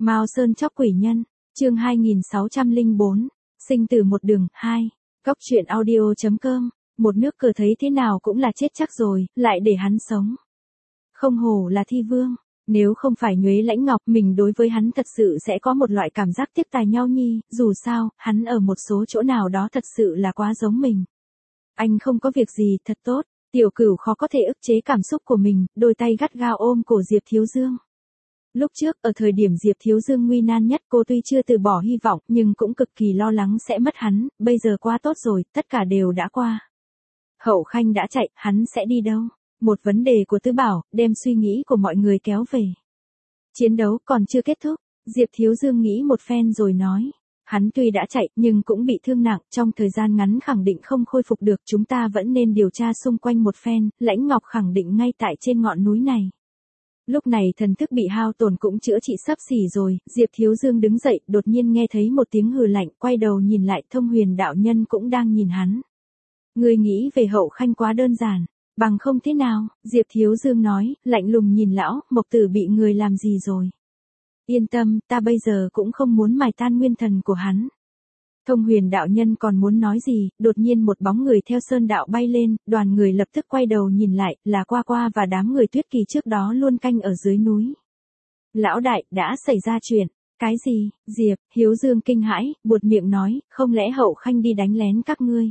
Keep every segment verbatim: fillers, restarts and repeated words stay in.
Mao Sơn chóc quỷ nhân, chương hai nghìn sáu trăm lẻ bốn, sinh tử một đường, hai. Góc truyện audio.com, một nước cờ thấy thế nào cũng là chết chắc rồi, lại để hắn sống. Không hổ là thi vương, nếu không phải Nhuế Lãnh Ngọc mình đối với hắn thật sự sẽ có một loại cảm giác tiếc tài nhau nhi, dù sao, hắn ở một số chỗ nào đó thật sự là quá giống mình. Anh không có việc gì, thật tốt, Tiểu Cửu khó có thể ức chế cảm xúc của mình, đôi tay gắt gao ôm cổ Diệp Thiếu Dương. Lúc trước, ở thời điểm Diệp Thiếu Dương nguy nan nhất cô tuy chưa từ bỏ hy vọng nhưng cũng cực kỳ lo lắng sẽ mất hắn, bây giờ qua tốt rồi, tất cả đều đã qua. Hậu Khanh đã chạy, hắn sẽ đi đâu? Một vấn đề của Tứ Bảo, đem suy nghĩ của mọi người kéo về. Chiến đấu còn chưa kết thúc, Diệp Thiếu Dương nghĩ một phen rồi nói. Hắn tuy đã chạy nhưng cũng bị thương nặng, trong thời gian ngắn khẳng định không khôi phục được, chúng ta vẫn nên điều tra xung quanh một phen, Lãnh Ngọc khẳng định ngay tại trên ngọn núi này. Lúc này thần thức bị hao tổn cũng chữa trị sắp xỉ rồi, Diệp Thiếu Dương đứng dậy, đột nhiên nghe thấy một tiếng hừ lạnh, quay đầu nhìn lại, Thông Huyền đạo nhân cũng đang nhìn hắn. Người nghĩ về Hậu Khanh quá đơn giản, bằng không thế nào, Diệp Thiếu Dương nói, lạnh lùng nhìn lão, Mộc Tử bị người làm gì rồi? Yên tâm, ta bây giờ cũng không muốn mài tan nguyên thần của hắn. Thông Huyền đạo nhân còn muốn nói gì, đột nhiên một bóng người theo sơn đạo bay lên, đoàn người lập tức quay đầu nhìn lại, là Qua Qua và đám người Tuyết Kỳ trước đó luôn canh ở dưới núi. Lão đại, đã xảy ra chuyện, cái gì? Diệp, Hiếu Dương kinh hãi, buột miệng nói, không lẽ Hậu Khanh đi đánh lén các ngươi?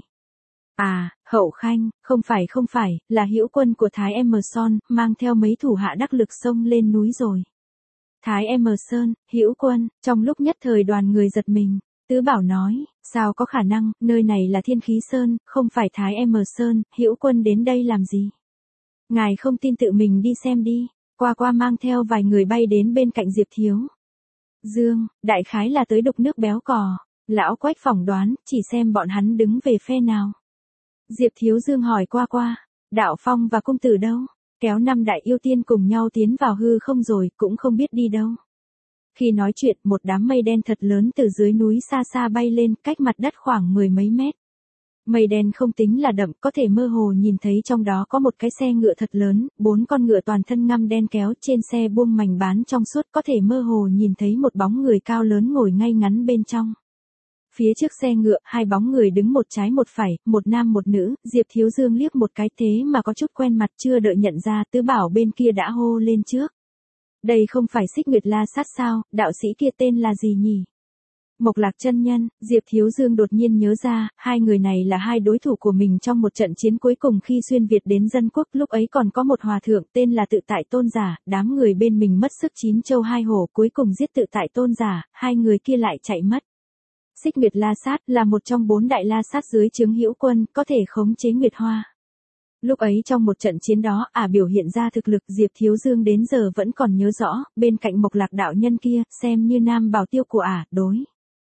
À, Hậu Khanh, không phải không phải, là Hữu Quân của Thái Emerson, mang theo mấy thủ hạ đắc lực xông lên núi rồi. Thái Emerson, Hữu Quân, trong lúc nhất thời đoàn người giật mình. Tứ Bảo nói, sao có khả năng, nơi này là Thiên Khí Sơn, không phải Thái Emerson, Hữu Quân đến đây làm gì? Ngài không tin tự mình đi xem đi. Qua Qua mang theo vài người bay đến bên cạnh Diệp Thiếu Dương, đại khái là tới đục nước béo cò. Lão Quách phỏng đoán, chỉ xem bọn hắn đứng về phe nào. Diệp Thiếu Dương hỏi Qua Qua, Đạo Phong và cung tử đâu? Kéo năm đại yêu tiên cùng nhau tiến vào hư không rồi, cũng không biết đi đâu. Khi nói chuyện, một đám mây đen thật lớn từ dưới núi xa xa bay lên, cách mặt đất khoảng mười mấy mét. Mây đen không tính là đậm, có thể mơ hồ nhìn thấy trong đó có một cái xe ngựa thật lớn, bốn con ngựa toàn thân ngăm đen kéo, trên xe buông mảnh bán trong suốt, có thể mơ hồ nhìn thấy một bóng người cao lớn ngồi ngay ngắn bên trong. Phía trước xe ngựa, hai bóng người đứng một trái một phải, một nam một nữ, Diệp Thiếu Dương liếc một cái thế mà có chút quen mặt, chưa đợi nhận ra, Tứ Bảo bên kia đã hô lên trước. Đây không phải Xích Nguyệt La Sát sao, đạo sĩ kia tên là gì nhỉ? Mộc Lạc chân nhân, Diệp Thiếu Dương đột nhiên nhớ ra, hai người này là hai đối thủ của mình trong một trận chiến cuối cùng khi xuyên Việt đến dân quốc, lúc ấy còn có một hòa thượng tên là Tự Tại Tôn Giả, đám người bên mình mất sức chín châu hai hổ, cuối cùng giết Tự Tại Tôn Giả, hai người kia lại chạy mất. Xích Nguyệt La Sát là một trong bốn đại La Sát dưới trướng Hữu Quân, có thể khống chế Nguyệt Hoa. Lúc ấy trong một trận chiến đó, ả à biểu hiện ra thực lực, Diệp Thiếu Dương đến giờ vẫn còn nhớ rõ, bên cạnh Mộc Lạc đạo nhân kia, xem như nam bảo tiêu của ả, à, đối.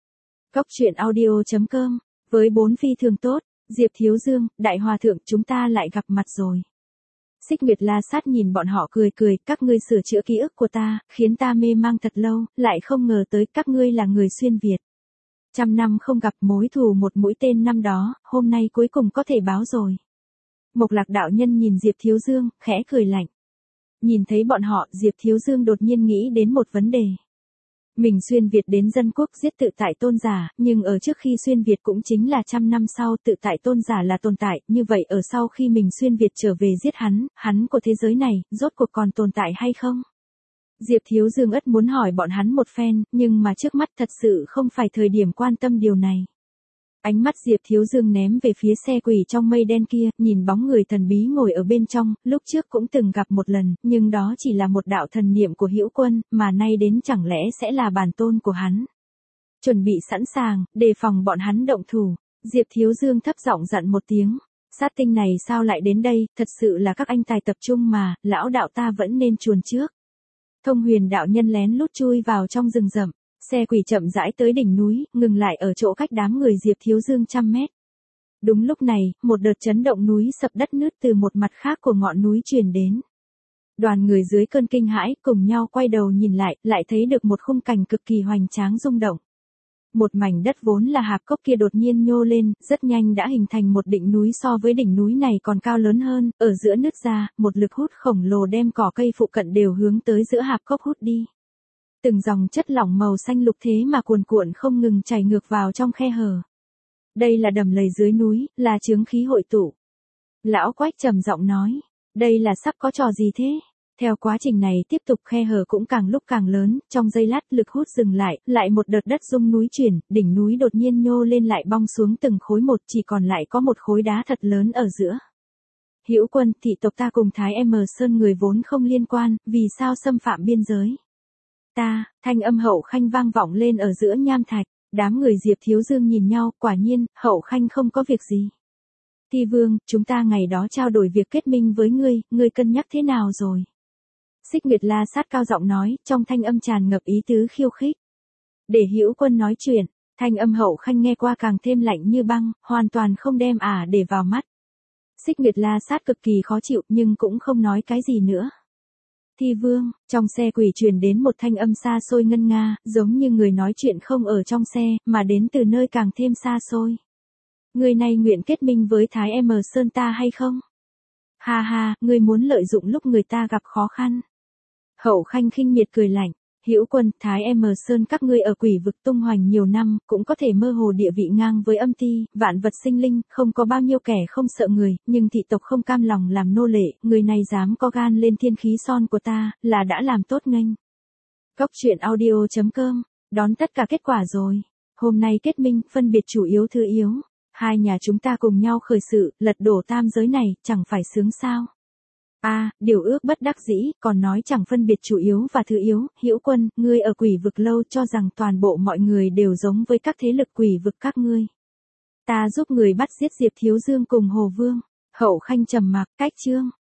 Góc truyện audio.com, với bốn phi thường tốt, Diệp Thiếu Dương, đại hòa thượng, chúng ta lại gặp mặt rồi. Xích Nguyệt La Sát nhìn bọn họ cười cười, các ngươi sửa chữa ký ức của ta, khiến ta mê mang thật lâu, lại không ngờ tới các ngươi là người xuyên Việt. Trăm năm không gặp, mối thù một mũi tên năm đó, hôm nay cuối cùng có thể báo rồi. Mộc Lạc đạo nhân nhìn Diệp Thiếu Dương, khẽ cười lạnh. Nhìn thấy bọn họ, Diệp Thiếu Dương đột nhiên nghĩ đến một vấn đề. Mình xuyên Việt đến dân quốc giết Tự Tại Tôn Giả, nhưng ở trước khi xuyên Việt cũng chính là trăm năm sau, Tự Tại Tôn Giả là tồn tại, như vậy ở sau khi mình xuyên Việt trở về giết hắn, hắn của thế giới này, rốt cuộc còn tồn tại hay không? Diệp Thiếu Dương ất muốn hỏi bọn hắn một phen, nhưng mà trước mắt thật sự không phải thời điểm quan tâm điều này. Ánh mắt Diệp Thiếu Dương ném về phía xe quỷ trong mây đen kia, nhìn bóng người thần bí ngồi ở bên trong, lúc trước cũng từng gặp một lần, nhưng đó chỉ là một đạo thần niệm của Hữu Quân, mà nay đến chẳng lẽ sẽ là bản tôn của hắn. Chuẩn bị sẵn sàng, đề phòng bọn hắn động thủ, Diệp Thiếu Dương thấp giọng dặn một tiếng. Sát tinh này sao lại đến đây, thật sự là các anh tài tập trung mà, lão đạo ta vẫn nên chuồn trước. Thông Huyền đạo nhân lén lút chui vào trong rừng rậm. Xe quỷ chậm rãi tới đỉnh núi, ngừng lại ở chỗ cách đám người Diệp Thiếu Dương trăm mét. Đúng lúc này, một đợt chấn động núi sập đất nứt từ một mặt khác của ngọn núi truyền đến. Đoàn người dưới cơn kinh hãi cùng nhau quay đầu nhìn lại, lại thấy được một khung cảnh cực kỳ hoành tráng rung động. Một mảnh đất vốn là hạp cốc kia đột nhiên nhô lên, rất nhanh đã hình thành một đỉnh núi so với đỉnh núi này còn cao lớn hơn, ở giữa nứt ra, một lực hút khổng lồ đem cỏ cây phụ cận đều hướng tới giữa hạp cốc hút đi. Từng dòng chất lỏng màu xanh lục thế mà cuồn cuộn không ngừng chảy ngược vào trong khe hở. Đây là đầm lầy dưới núi, là chướng khí hội tụ. Lão Quách trầm giọng nói, đây là sắp có trò gì thế? Theo quá trình này tiếp tục khe hở cũng càng lúc càng lớn, trong giây lát lực hút dừng lại, lại một đợt đất rung núi chuyển, đỉnh núi đột nhiên nhô lên lại bong xuống từng khối một, chỉ còn lại có một khối đá thật lớn ở giữa. Hữu Quân, thị tộc ta cùng Thái M Sơn người vốn không liên quan, vì sao xâm phạm biên giới? Ta, thanh âm Hậu Khanh vang vọng lên ở giữa nham thạch, đám người Diệp Thiếu Dương nhìn nhau, quả nhiên, Hậu Khanh không có việc gì. Thi Vương, chúng ta ngày đó trao đổi việc kết minh với ngươi, ngươi cân nhắc thế nào rồi? Xích Nguyệt La Sát cao giọng nói, trong thanh âm tràn ngập ý tứ khiêu khích. Để Hữu Quân nói chuyện, thanh âm Hậu Khanh nghe qua càng thêm lạnh như băng, hoàn toàn không đem ả để vào mắt. Xích Nguyệt La Sát cực kỳ khó chịu nhưng cũng không nói cái gì nữa. Thi Vương, trong xe quỷ truyền đến một thanh âm xa xôi ngân nga, giống như người nói chuyện không ở trong xe, mà đến từ nơi càng thêm xa xôi. Người này nguyện kết minh với Thái M Sơn ta hay không? Ha ha, ngươi muốn lợi dụng lúc người ta gặp khó khăn. Hậu Khanh khinh miệt cười lạnh, Hữu Quân, Thái M Sơn các ngươi ở quỷ vực tung hoành nhiều năm, cũng có thể mơ hồ địa vị ngang với âm ti, vạn vật sinh linh, không có bao nhiêu kẻ không sợ người, nhưng thị tộc không cam lòng làm nô lệ, người này dám có gan lên thiên khí son của ta, là đã làm tốt nghênh. Cốc truyện audio chấm com, đón tất cả kết quả rồi. Hôm nay kết minh, phân biệt chủ yếu thứ yếu. Hai nhà chúng ta cùng nhau khởi sự, lật đổ tam giới này, chẳng phải sướng sao? A, à, điều ước bất đắc dĩ, còn nói chẳng phân biệt chủ yếu và thứ yếu, Hữu Quân, ngươi ở quỷ vực lâu cho rằng toàn bộ mọi người đều giống với các thế lực quỷ vực các ngươi. Ta giúp người bắt giết Diệp Thiếu Dương cùng Hồ Vương. Hậu Khanh trầm mặc, cách chương.